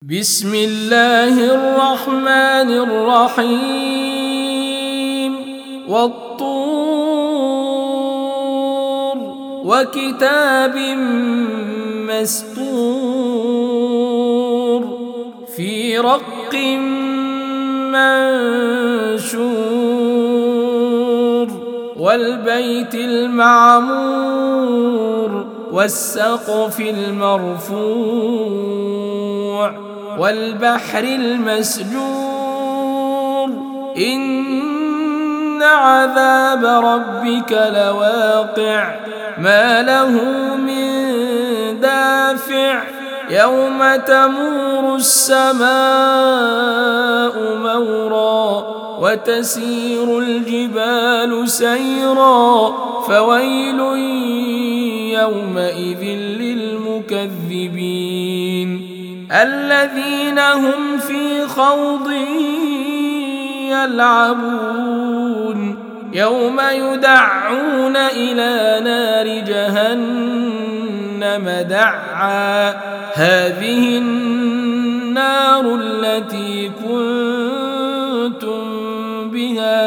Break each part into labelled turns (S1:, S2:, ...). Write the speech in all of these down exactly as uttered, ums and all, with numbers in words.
S1: بسم الله الرحمن الرحيم والطور وكتاب مسطور في رق منشور والبيت المعمور والسقف المرفوع والبحر المسجور إن عذاب ربك لواقع ما له من دافع يوم تمور السماء مورا وتسير الجبال سيرا فويل يومئذ للمكذبين الذين هم في خوض يلعبون يوم يدعون إلى نار جهنم دعا هذه النار التي كنتم بها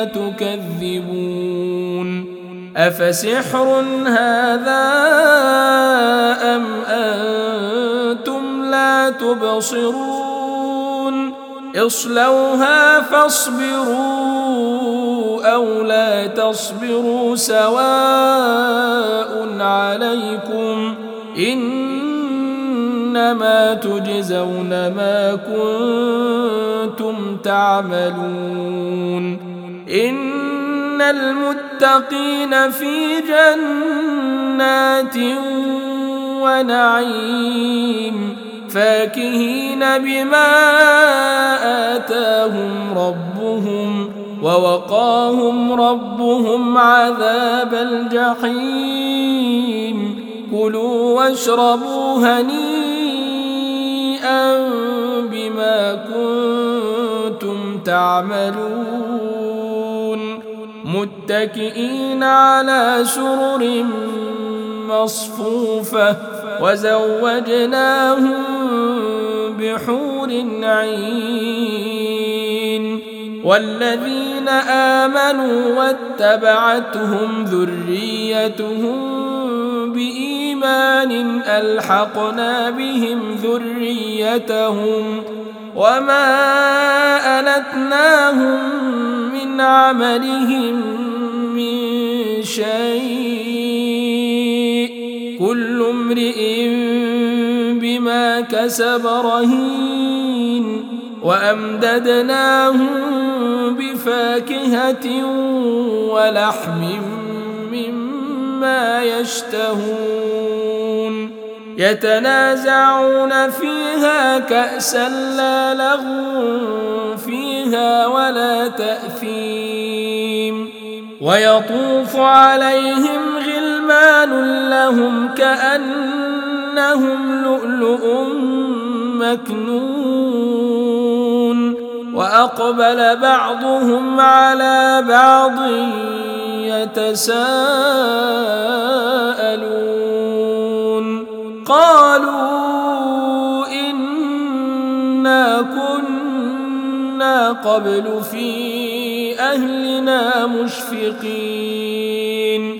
S1: تكذبون أفسحر هذا أم أنتم لا تبصرون اصلوها فاصبروا أو لا تصبروا سواء عليكم إنما تجزون ما كنتم تعملون إن المتقين في جنات ونعيم فاكهين بما آتاهم ربهم ووقاهم ربهم عذاب الجحيم كلوا واشربوا هنيئا بما كنتم تعملون متكئين على سرر مصفوفة وزوجناهم بحور عين والذين آمنوا واتبعتهم ذريتهم بإيمان ألحقنا بهم ذريتهم وما ألتناهم من عملهم من شيء كل امرئ بما كسب رهين وأمددناهم بفاكهة ولحم مما يشتهون يتنازعون فيها كأسا لا لغو فيها ولا تأثيم ويطوف عليهم غلمان لهم كأنهم لؤلؤ مكنون وأقبل بعضهم على بعض يتساءلون قالوا إنا كنا قبل في أهلنا مشفقين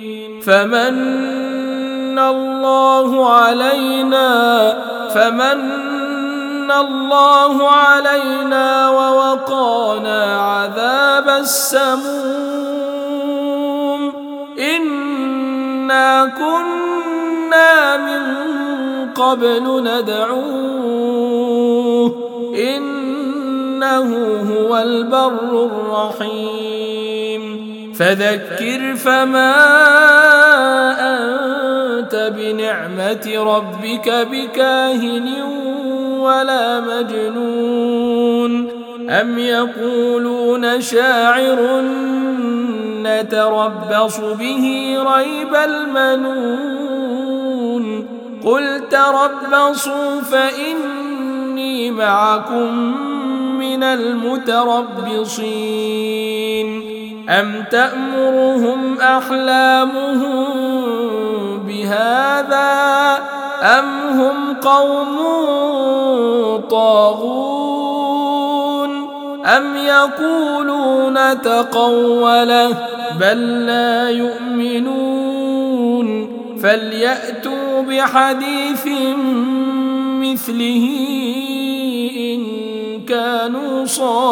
S1: فمن الله علينا فمن الله علينا ووقانا عذاب السموم إنا كنا من قبل ندعوه إنه هو البر الرحيم فذكر فما أنت بنعمة ربك بكاهن ولا مجنون أم يقولون شاعر نتربص به ريب المنون قل تربصوا فإني معكم من المتربصين أم تأمرهم أحلامهم بهذا أم هم قوم طاغون أم يقولون تقوله بل لا يؤمنون فليأتوا بحديث مثله إن كانوا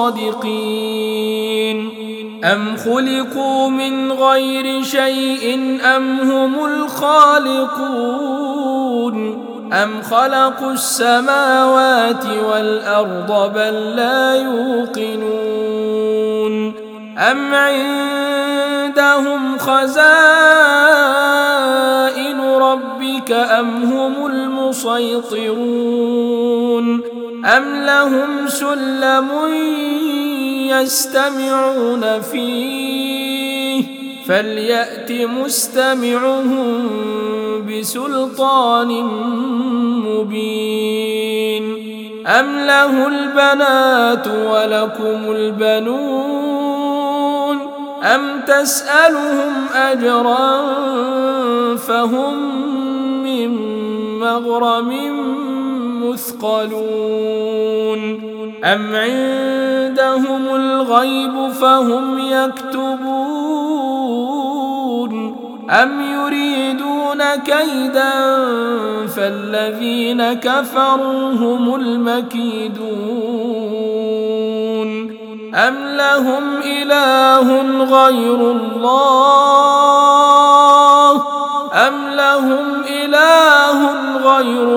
S1: صادقين أم خلقوا من غير شيء أم هم الخالقون أم خلقوا السماوات والأرض بل لا يوقنون أم عندهم خزائن ربك أم هم المسيطرون أم لهم سلم يستمعون فيه فليأت مستمعهم بسلطان مبين أم له البنات ولكم البنون أم تسألهم أجرا فهم من مغرم مثقلون أم عندهم الغيب فهم يكتبون أم يريدون كيدا فالذين كفروا هم المكيدون أم لهم إله غير الله أم لهم إله غير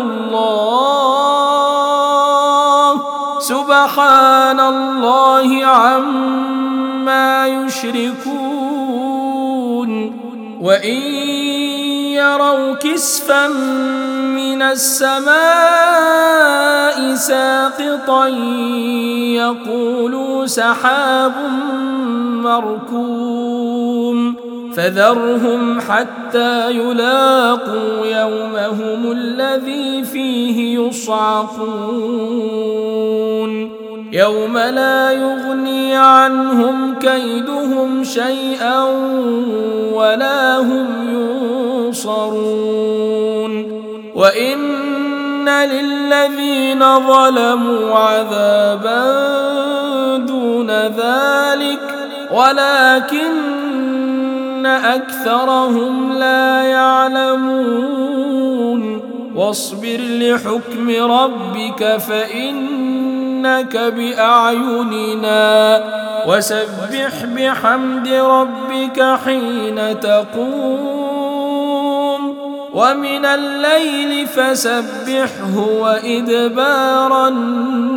S1: الله سبحان الله عما يشركون وإن يروا كسفا من السماء ساقطا يقولوا سحاب مركوم فذرهم حتى يلاقوا يومهم الذي فيه يصعقون يوم لا يغني عنهم كيدهم شيئا ولا هم ينصرون وإن للذين ظلموا عذابا دون ذلك ولكن أكثرهم لا يعلمون واصبر لحكم ربك فإنك بأعيننا وسبح بحمد ربك حين تقوم ومن الليل فسبحه وإدبار النجوم